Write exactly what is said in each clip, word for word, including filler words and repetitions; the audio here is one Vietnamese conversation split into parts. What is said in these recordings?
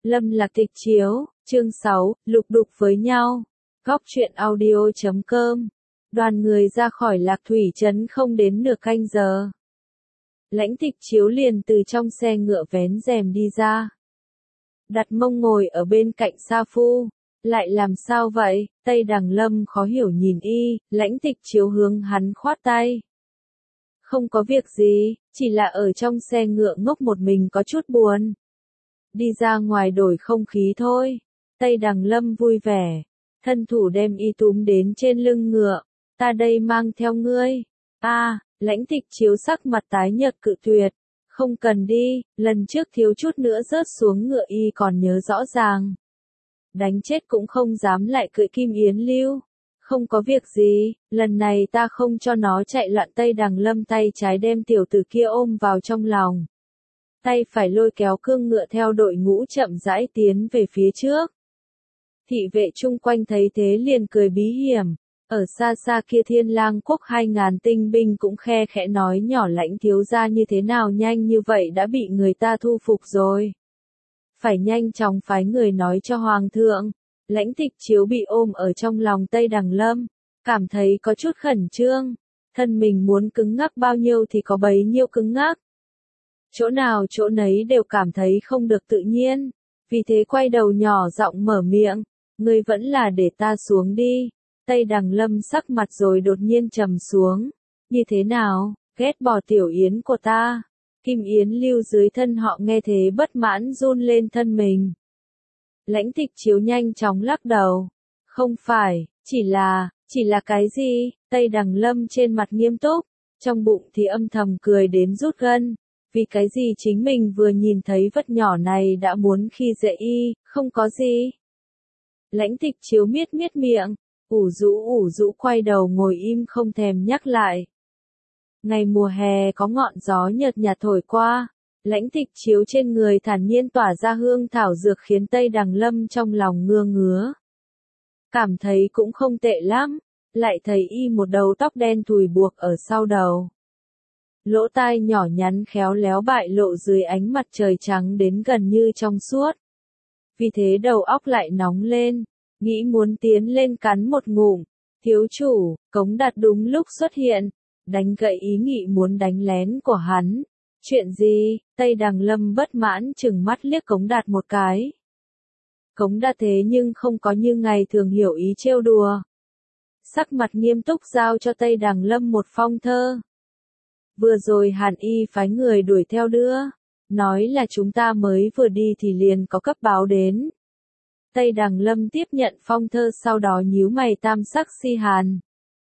Lâm Lạc Tịch chiếu, chương sáu, lục đục với nhau. Góc truyện audio chấm com. Đoàn người ra khỏi Lạc Thủy Trấn không đến nửa canh giờ. Lãnh Tịch chiếu liền từ trong xe ngựa vén rèm đi ra. Đặt mông ngồi ở bên cạnh Sa Phu. Lại làm sao vậy? Tây Đằng Lâm khó hiểu nhìn y, Lãnh Tịch chiếu hướng hắn khoát tay. Không có việc gì, chỉ là ở trong xe ngựa ngốc một mình có chút buồn. Đi ra ngoài đổi không khí thôi. Tây Đằng Lâm vui vẻ. Thân thủ đem y túm đến trên lưng ngựa. Ta đây mang theo ngươi. A, à, Lãnh Tịch chiếu sắc mặt tái nhợt cự tuyệt. Không cần đi, lần trước thiếu chút nữa rớt xuống ngựa y còn nhớ rõ ràng. Đánh chết cũng không dám lại cưỡi Kim Yến Lưu. Không có việc gì, lần này ta không cho nó chạy loạn. Tây Đằng Lâm tay trái đem tiểu tử kia ôm vào trong lòng. Tay phải lôi kéo cương ngựa theo đội ngũ chậm rãi tiến về phía trước. Thị vệ chung quanh thấy thế liền cười bí hiểm. Ở xa xa kia Thiên Lang quốc hai ngàn tinh binh cũng khe khẽ nói nhỏ Lãnh thiếu gia như thế nào nhanh như vậy đã bị người ta thu phục rồi. Phải nhanh chóng phái người nói cho Hoàng thượng. Lãnh Tịch chiếu bị ôm ở trong lòng Tây Đằng Lâm. Cảm thấy có chút khẩn trương. Thân mình muốn cứng ngắc bao nhiêu thì có bấy nhiêu cứng ngắc. Chỗ nào chỗ nấy đều cảm thấy không được tự nhiên. Vì thế quay đầu nhỏ giọng mở miệng. Ngươi vẫn là để ta xuống đi. Tây Đằng Lâm sắc mặt rồi đột nhiên trầm xuống. Như thế nào, ghét bỏ tiểu yến của ta. Kim Yến Lưu dưới thân họ nghe thế bất mãn run lên thân mình. Lãnh Tịch chiếu nhanh chóng lắc đầu. Không phải, chỉ là, chỉ là cái gì? Tây Đằng Lâm trên mặt nghiêm túc. Trong bụng thì âm thầm cười đến rút gân. Vì cái gì chính mình vừa nhìn thấy vật nhỏ này đã muốn khi dễ y, không có gì. Lãnh Tịch chiếu miết miết miệng, ủ rũ ủ rũ quay đầu ngồi im không thèm nhắc lại. Ngày mùa hè có ngọn gió nhợt nhạt thổi qua, Lãnh Tịch chiếu trên người thản nhiên tỏa ra hương thảo dược khiến Tây Đằng Lâm trong lòng ngưa ngứa. Cảm thấy cũng không tệ lắm, lại thấy y một đầu tóc đen thùi buộc ở sau đầu. Lỗ tai nhỏ nhắn khéo léo bại lộ dưới ánh mặt trời trắng đến gần như trong suốt. Vì thế đầu óc lại nóng lên, nghĩ muốn tiến lên cắn một ngụm. Thiếu chủ, Cống Đạt đúng lúc xuất hiện, đánh gậy ý nghĩ muốn đánh lén của hắn. Chuyện gì? Tây Đằng Lâm bất mãn chừng mắt liếc Cống Đạt một cái. Cống Đạt thế nhưng không có như ngày thường hiểu ý trêu đùa. Sắc mặt nghiêm túc giao cho Tây Đằng Lâm một phong thơ. Vừa rồi Hàn Y phái người đuổi theo đưa, nói là chúng ta mới vừa đi thì liền có cấp báo đến. Tây Đằng Lâm tiếp nhận phong thơ sau đó nhíu mày tam sắc si hàn.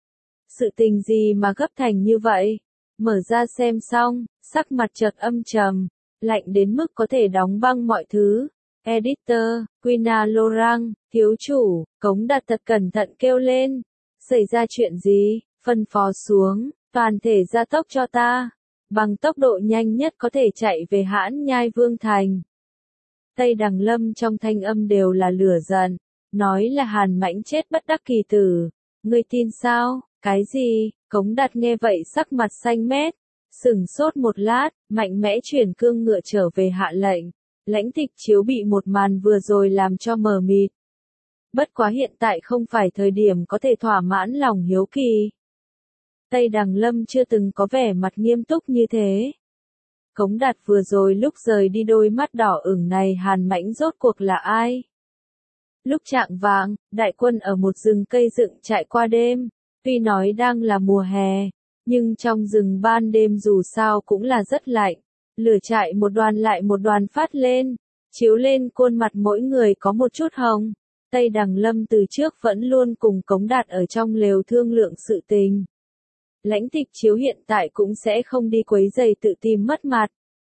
Sự tình gì mà gấp thành như vậy? Mở ra xem xong, sắc mặt chợt âm trầm, lạnh đến mức có thể đóng băng mọi thứ. Editor, Quina Lorang, thiếu chủ, Cống Đạt thật cẩn thận kêu lên. Xảy ra chuyện gì? Phân phó xuống. Toàn thể gia tốc cho ta, bằng tốc độ nhanh nhất có thể chạy về Hãn Nhai Vương Thành. Tây Đằng Lâm trong thanh âm đều là lửa giận, nói là Hàn Mãnh chết bất đắc kỳ tử. Ngươi tin sao? Cái gì? Cống Đạt nghe vậy sắc mặt xanh mét, sửng sốt một lát, mạnh mẽ chuyển cương ngựa trở về hạ lệnh. Lãnh Tịch chiếu bị một màn vừa rồi làm cho mờ mịt. Bất quá hiện tại không phải thời điểm có thể thỏa mãn lòng hiếu kỳ. Tây Đằng Lâm chưa từng có vẻ mặt nghiêm túc như thế. Cống Đạt vừa rồi lúc rời đi đôi mắt đỏ ửng này Hàn Mãnh rốt cuộc là ai? Lúc chạng vạng, đại quân ở một rừng cây dựng trại qua đêm. Tuy nói đang là mùa hè, nhưng trong rừng ban đêm dù sao cũng là rất lạnh. Lửa trại một đoàn lại một đoàn phát lên, chiếu lên khuôn mặt mỗi người có một chút hồng. Tây Đằng Lâm từ trước vẫn luôn cùng Cống Đạt ở trong lều thương lượng sự tình. Lãnh Tịch chiếu hiện tại cũng sẽ không đi quấy rầy tự tìm mất mặt.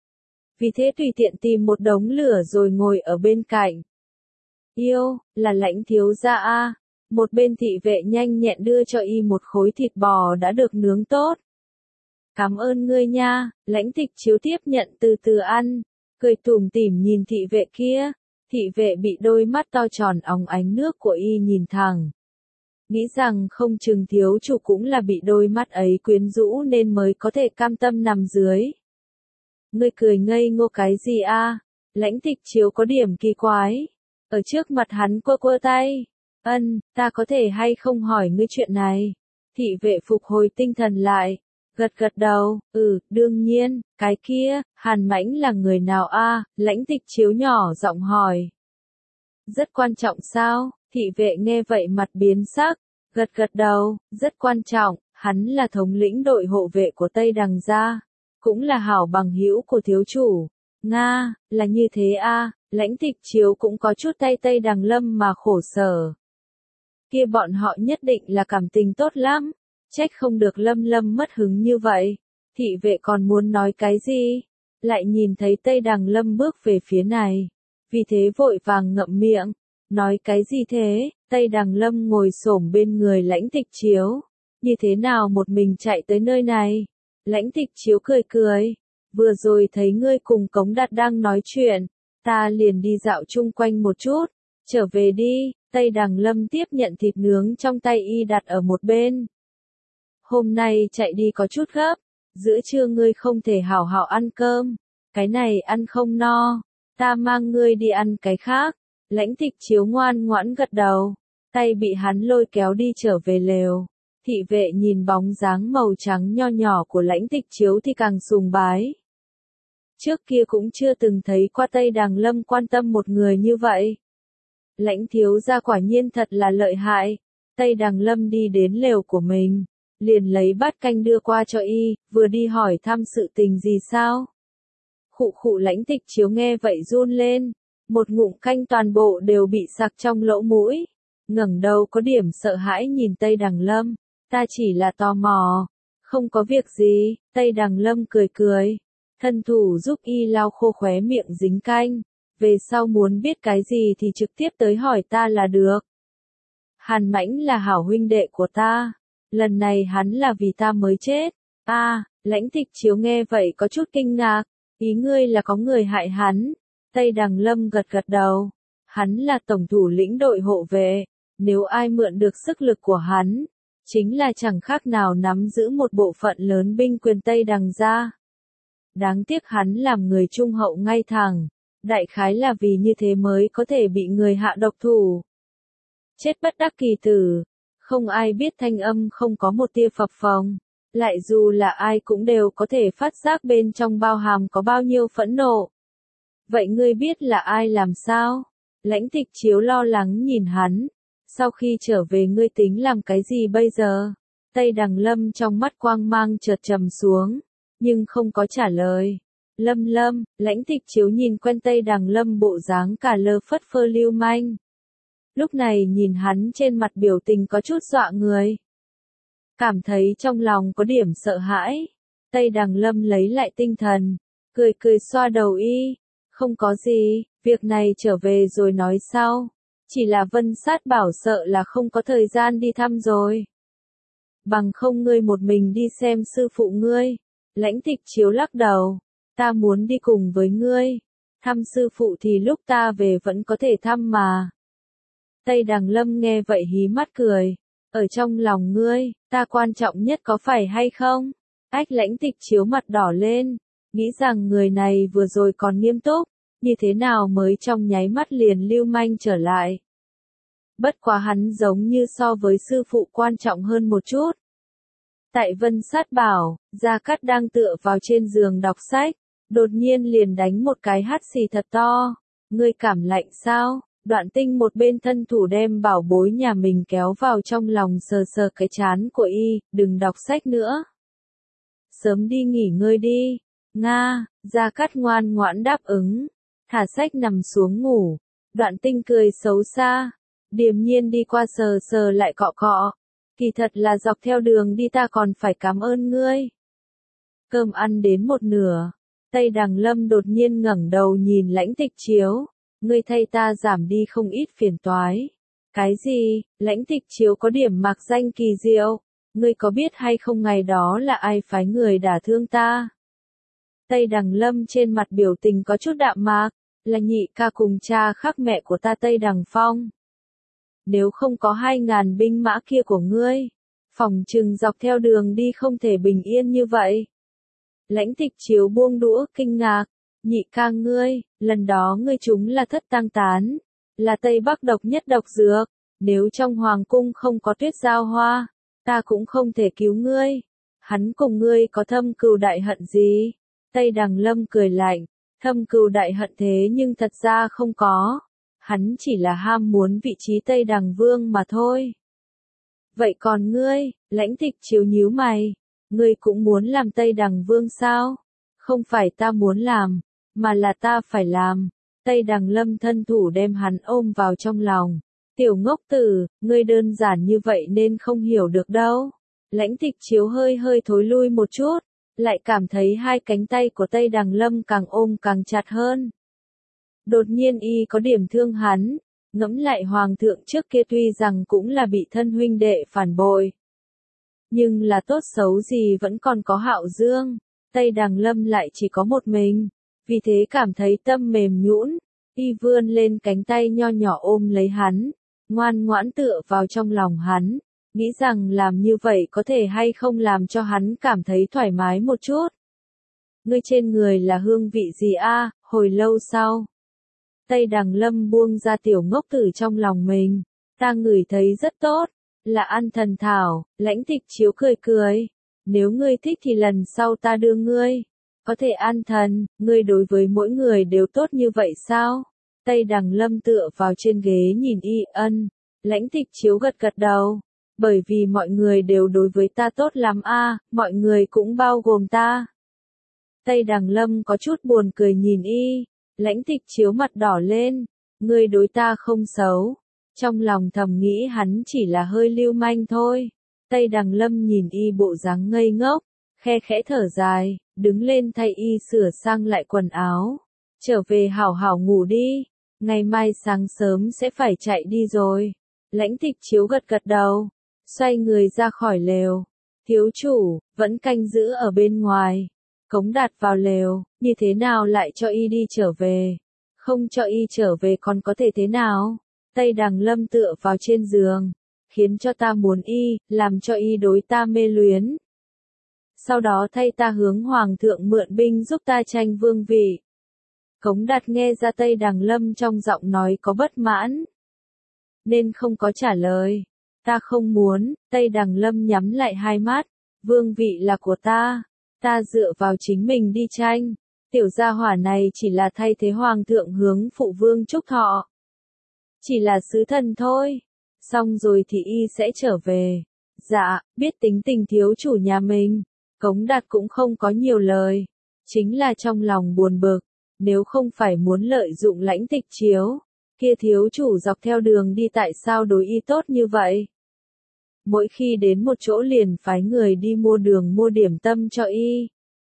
Vì thế tùy tiện tìm một đống lửa rồi ngồi ở bên cạnh. Yêu, là Lãnh thiếu gia a. Một bên thị vệ nhanh nhẹn đưa cho y một khối thịt bò đã được nướng tốt. Cảm ơn ngươi nha. Lãnh Tịch chiếu tiếp nhận từ từ ăn, cười tủm tỉm nhìn thị vệ kia. Thị vệ bị đôi mắt to tròn óng ánh nước của y nhìn thẳng. Nghĩ rằng không chừng thiếu chủ cũng là bị đôi mắt ấy quyến rũ nên mới có thể cam tâm nằm dưới. Ngươi cười ngây ngô cái gì a? Lãnh Tịch Chiếu có điểm kỳ quái. Ở trước mặt hắn quơ quơ tay. Ân, ta có thể hay không hỏi ngươi chuyện này? Thị vệ phục hồi tinh thần lại. Gật gật đầu, ừ, đương nhiên, cái kia, Hàn Mãnh là người nào a? Lãnh Tịch Chiếu nhỏ giọng hỏi. Rất quan trọng sao? Thị vệ nghe vậy mặt biến sắc, gật gật đầu, rất quan trọng, hắn là thống lĩnh đội hộ vệ của Tây Đằng gia, cũng là hảo bằng hữu của thiếu chủ. Nga, là như thế a? Lãnh Tịch Chiếu cũng có chút tay Tây Đằng Lâm mà khổ sở. Kia bọn họ nhất định là cảm tình tốt lắm. Trách không được Lâm Lâm mất hứng như vậy. Thị vệ còn muốn nói cái gì? Lại nhìn thấy Tây Đằng Lâm bước về phía này. Vì thế vội vàng ngậm miệng. Nói cái gì thế? Tây Đằng Lâm ngồi xổm bên người Lãnh Tịch Chiếu. Như thế nào một mình chạy tới nơi này? Lãnh Tịch Chiếu cười cười. Vừa rồi thấy ngươi cùng Cống Đạt đang nói chuyện. Ta liền đi dạo chung quanh một chút. Trở về đi. Tây Đằng Lâm tiếp nhận thịt nướng trong tay y đặt ở một bên. Hôm nay chạy đi có chút gấp, giữa trưa ngươi không thể hảo hảo ăn cơm, cái này ăn không no, ta mang ngươi đi ăn cái khác. Lãnh Tịch Chiếu ngoan ngoãn gật đầu, tay bị hắn lôi kéo đi trở về lều. Thị vệ nhìn bóng dáng màu trắng nho nhỏ của Lãnh Tịch Chiếu thì càng sùng bái. Trước kia cũng chưa từng thấy qua Tây Đằng Lâm quan tâm một người như vậy. Lãnh thiếu gia quả nhiên thật là lợi hại. Tây Đằng Lâm đi đến lều của mình, liền lấy bát canh đưa qua cho y, vừa đi hỏi thăm sự tình gì sao. Khụ khụ Lãnh Tịch Chiếu nghe vậy run lên, một ngụm canh toàn bộ đều bị sặc trong lỗ mũi, ngẩng đầu có điểm sợ hãi nhìn Tây Đằng Lâm, ta chỉ là tò mò, không có việc gì. Tây Đằng Lâm cười cười, thân thủ giúp y lau khô khóe miệng dính canh, về sau muốn biết cái gì thì trực tiếp tới hỏi ta là được. Hàn Mãnh là hảo huynh đệ của ta. Lần này hắn là vì ta mới chết. A, à, Lãnh Tịch Chiếu nghe vậy có chút kinh ngạc, ý ngươi là có người hại hắn. Tây Đằng Lâm gật gật đầu, hắn là tổng thủ lĩnh đội hộ vệ, nếu ai mượn được sức lực của hắn, chính là chẳng khác nào nắm giữ một bộ phận lớn binh quyền Tây Đằng gia. Đáng tiếc hắn làm người trung hậu ngay thẳng, đại khái là vì như thế mới có thể bị người hạ độc thủ. Chết bất đắc kỳ tử. Không ai biết thanh âm không có một tia phập phồng, lại dù là ai cũng đều có thể phát giác bên trong bao hàm có bao nhiêu phẫn nộ. Vậy ngươi biết là ai làm sao? Lãnh Tịch Chiếu lo lắng nhìn hắn, sau khi trở về ngươi tính làm cái gì bây giờ? Tây Đằng Lâm trong mắt quang mang chợt trầm xuống, nhưng không có trả lời. Lâm Lâm, Lãnh Tịch Chiếu nhìn quen Tây Đằng Lâm bộ dáng cả lơ phất phơ lưu manh. Lúc này nhìn hắn trên mặt biểu tình có chút dọa người. Cảm thấy trong lòng có điểm sợ hãi. Tây Đằng Lâm lấy lại tinh thần, cười cười xoa đầu y. Không có gì, việc này trở về rồi nói sau. Chỉ là Vân Sát bảo sợ là không có thời gian đi thăm rồi. Bằng không ngươi một mình đi xem sư phụ ngươi. Lãnh Tịch Chiếu lắc đầu. Ta muốn đi cùng với ngươi. Thăm sư phụ thì lúc ta về vẫn có thể thăm mà. Tây Đằng Lâm nghe vậy hí mắt cười. Ở trong lòng ngươi, ta quan trọng nhất có phải hay không? Ách Lãnh Tịch Chiếu mặt đỏ lên, nghĩ rằng người này vừa rồi còn nghiêm túc, như thế nào mới trong nháy mắt liền lưu manh trở lại. Bất quá hắn giống như so với sư phụ quan trọng hơn một chút. Tại Vân Sát bảo, Gia Cát đang tựa vào trên giường đọc sách, đột nhiên liền đánh một cái hắt xì thật to. Ngươi cảm lạnh sao? Đoạn Tinh một bên thân thủ đem bảo bối nhà mình kéo vào trong lòng sờ sờ cái trán của y, đừng đọc sách nữa. Sớm đi nghỉ ngơi đi. Nga, Gia Cát ngoan ngoãn đáp ứng, thả sách nằm xuống ngủ. Đoạn Tinh cười xấu xa, điềm nhiên đi qua sờ sờ lại cọ cọ. Kỳ thật là dọc theo đường đi ta còn phải cảm ơn ngươi. Cơm ăn đến một nửa, Tây Đằng Lâm đột nhiên ngẩng đầu nhìn Lãnh Tịch Chiếu. Ngươi thay ta giảm đi không ít phiền toái. Cái gì? Lãnh Tịch Chiếu có điểm mạc danh kỳ diệu. Ngươi có biết hay không ngày đó là ai phái người đả thương ta? Tây Đằng Lâm trên mặt biểu tình có chút đạm mạc, là nhị ca cùng cha khác mẹ của ta Tây Đằng Phong. Nếu không có hai ngàn binh mã kia của ngươi, phòng trừng dọc theo đường đi không thể bình yên như vậy. Lãnh Tịch Chiếu buông đũa kinh ngạc, nhị ca ngươi, lần đó ngươi chúng là thất tang tán, là Tây Bắc độc nhất độc dược, nếu trong hoàng cung không có tuyết giao hoa, ta cũng không thể cứu ngươi. Hắn cùng ngươi có thâm cừu đại hận gì? Tây Đằng Lâm cười lạnh, thâm cừu đại hận thế nhưng thật ra không có. Hắn chỉ là ham muốn vị trí Tây Đằng Vương mà thôi. Vậy còn ngươi, Lãnh Tịch Chiếu nhíu mày, ngươi cũng muốn làm Tây Đằng Vương sao? Không phải ta muốn làm, mà là ta phải làm. Tây Đằng Lâm thân thủ đem hắn ôm vào trong lòng. Tiểu ngốc tử, ngươi đơn giản như vậy nên không hiểu được đâu. Lãnh Tịch Chiếu hơi hơi thối lui một chút, lại cảm thấy hai cánh tay của Tây Đằng Lâm càng ôm càng chặt hơn. Đột nhiên y có điểm thương hắn, ngẫm lại hoàng thượng trước kia tuy rằng cũng là bị thân huynh đệ phản bội. Nhưng là tốt xấu gì vẫn còn có Hạo Dương, Tây Đằng Lâm lại chỉ có một mình, vì thế cảm thấy tâm mềm nhũn, y vươn lên cánh tay nho nhỏ ôm lấy hắn, ngoan ngoãn tựa vào trong lòng hắn, nghĩ rằng làm như vậy có thể hay không làm cho hắn cảm thấy thoải mái một chút. Ngươi trên người là hương vị gì a? Hồi lâu sau, Tây Đằng Lâm buông ra tiểu ngốc tử trong lòng mình, ta ngửi thấy rất tốt, là ăn thần thảo. Lãnh Tịch Chiếu cười cười, nếu ngươi thích thì lần sau ta đưa ngươi, có thể ăn thần, ngươi đối với mỗi người đều tốt như vậy sao? Tây Đằng Lâm tựa vào trên ghế nhìn y ân, Lãnh Tịch Chiếu gật gật đầu, bởi vì mọi người đều đối với ta tốt lắm a, mọi người cũng bao gồm ta. Tây Đằng Lâm có chút buồn cười nhìn y, Lãnh Tịch Chiếu mặt đỏ lên, ngươi đối ta không xấu, trong lòng thầm nghĩ hắn chỉ là hơi lưu manh thôi. Tây Đằng Lâm nhìn y bộ dáng ngây ngốc, khe khẽ thở dài, đứng lên thay y sửa sang lại quần áo, trở về hảo hảo ngủ đi, ngày mai sáng sớm sẽ phải chạy đi rồi. Lãnh Tịch Chiếu gật gật đầu, xoay người ra khỏi lều. Thiếu chủ, vẫn canh giữ ở bên ngoài. Cống Đạt vào lều, như thế nào lại cho y đi trở về? Không cho y trở về còn có thể thế nào? Tây Đằng Lâm tựa vào trên giường, khiến cho ta muốn y, làm cho y đối ta mê luyến. Sau đó thay ta hướng hoàng thượng mượn binh giúp ta tranh vương vị. Cống Đạt nghe ra Tây Đằng Lâm trong giọng nói có bất mãn, nên không có trả lời. Ta không muốn. Tây Đằng Lâm nhắm lại hai mắt, vương vị là của ta, ta dựa vào chính mình đi tranh. Tiểu gia hỏa này chỉ là thay thế hoàng thượng hướng phụ vương chúc thọ, chỉ là sứ thần thôi. Xong rồi thì y sẽ trở về. Dạ, biết tính tình thiếu chủ nhà mình. Cống Đạt cũng không có nhiều lời, chính là trong lòng buồn bực, nếu không phải muốn lợi dụng Lãnh Tịch Chiếu, kia thiếu chủ dọc theo đường đi tại sao đối y tốt như vậy? Mỗi khi đến một chỗ liền phái người đi mua đường mua điểm tâm cho y.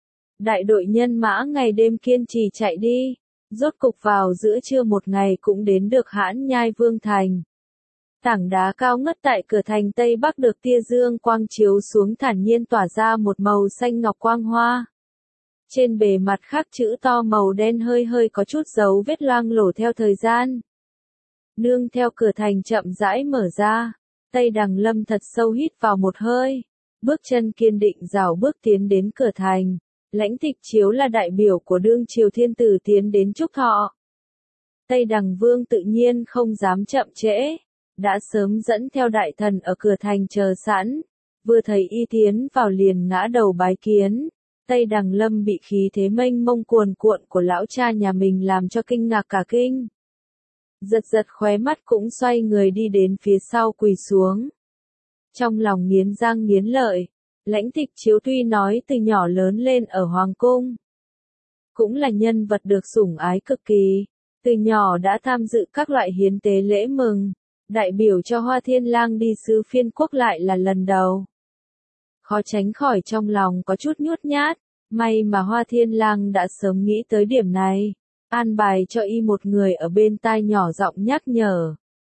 Đại đội nhân mã ngày đêm kiên trì chạy đi, rốt cục vào giữa trưa một ngày cũng đến được Hãn Nhai Vương Thành. Tảng đá cao ngất tại cửa thành Tây Bắc được tia dương quang chiếu xuống thản nhiên tỏa ra một màu xanh ngọc quang hoa. Trên bề mặt khắc chữ to màu đen hơi hơi có chút dấu vết loang lổ theo thời gian. Nương theo cửa thành chậm rãi mở ra, Tây Đằng Lâm thật sâu hít vào một hơi, bước chân kiên định rảo bước tiến đến cửa thành. Lãnh Tịch Chiếu là đại biểu của đương triều thiên tử tiến đến chúc thọ. Tây Đằng Vương tự nhiên không dám chậm trễ, đã sớm dẫn theo đại thần ở cửa thành chờ sẵn, vừa thấy y tiến vào liền ngã đầu bái kiến. Tây Đằng Lâm bị khí thế mênh mông cuồn cuộn của lão cha nhà mình làm cho kinh ngạc cả kinh. Giật giật khóe mắt cũng xoay người đi đến phía sau quỳ xuống. Trong lòng nghiến răng nghiến lợi, Lãnh Tịch Chiếu tuy nói từ nhỏ lớn lên ở Hoàng Cung, cũng là nhân vật được sủng ái cực kỳ, từ nhỏ đã tham dự các loại hiến tế lễ mừng, đại biểu cho Hoa Thiên Lang đi sứ phiên quốc lại là lần đầu. Khó tránh khỏi trong lòng có chút nhút nhát, may mà Hoa Thiên Lang đã sớm nghĩ tới điểm này, an bài cho y một người ở bên tai nhỏ giọng nhắc nhở.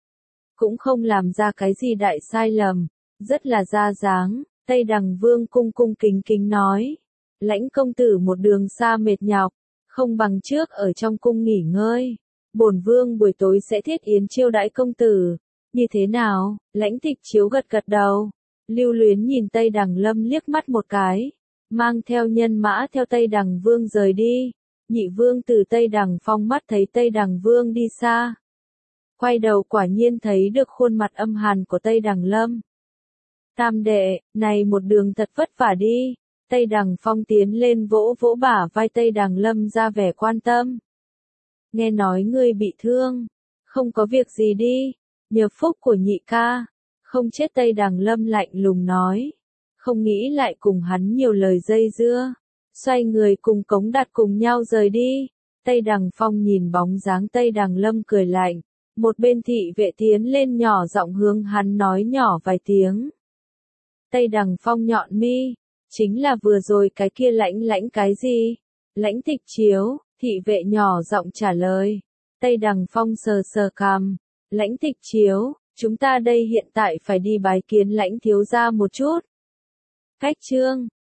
Cũng không làm ra cái gì đại sai lầm, rất là ra dáng. Tây Đằng Vương cung cung kính kính nói, Lãnh công tử một đường xa mệt nhọc, không bằng trước ở trong cung nghỉ ngơi. Bổn vương buổi tối sẽ thiết yến chiêu đãi công tử, như thế nào? Lãnh Tịch Chiếu gật gật đầu, lưu luyến nhìn Tây Đằng Lâm liếc mắt một cái, mang theo nhân mã theo Tây Đằng Vương rời đi. Nhị vương từ Tây Đằng Phong mắt thấy Tây Đằng Vương đi xa. Quay đầu quả nhiên thấy được khuôn mặt âm hàn của Tây Đằng Lâm. Tam đệ, này một đường thật vất vả đi. Tây Đằng Phong tiến lên vỗ vỗ bả vai Tây Đằng Lâm ra vẻ quan tâm. Nghe nói ngươi bị thương. Không có việc gì đi. Nhờ phúc của nhị ca. Không chết Tây Đằng Lâm lạnh lùng nói. Không nghĩ lại cùng hắn nhiều lời dây dưa. Xoay người cùng Cống Đạt cùng nhau rời đi. Tây Đằng Phong nhìn bóng dáng Tây Đằng Lâm cười lạnh. Một bên thị vệ tiến lên nhỏ giọng hướng hắn nói nhỏ vài tiếng. Tây Đằng Phong nhọn mi. Chính là vừa rồi cái kia lãnh lãnh cái gì? Lãnh Tịch Chiếu, thị vệ nhỏ giọng trả lời. Tây Đằng Phong sờ sờ cằm. Lãnh Tịch Chiếu, chúng ta đây hiện tại phải đi bái kiến lãnh thiếu gia một chút. Cách chương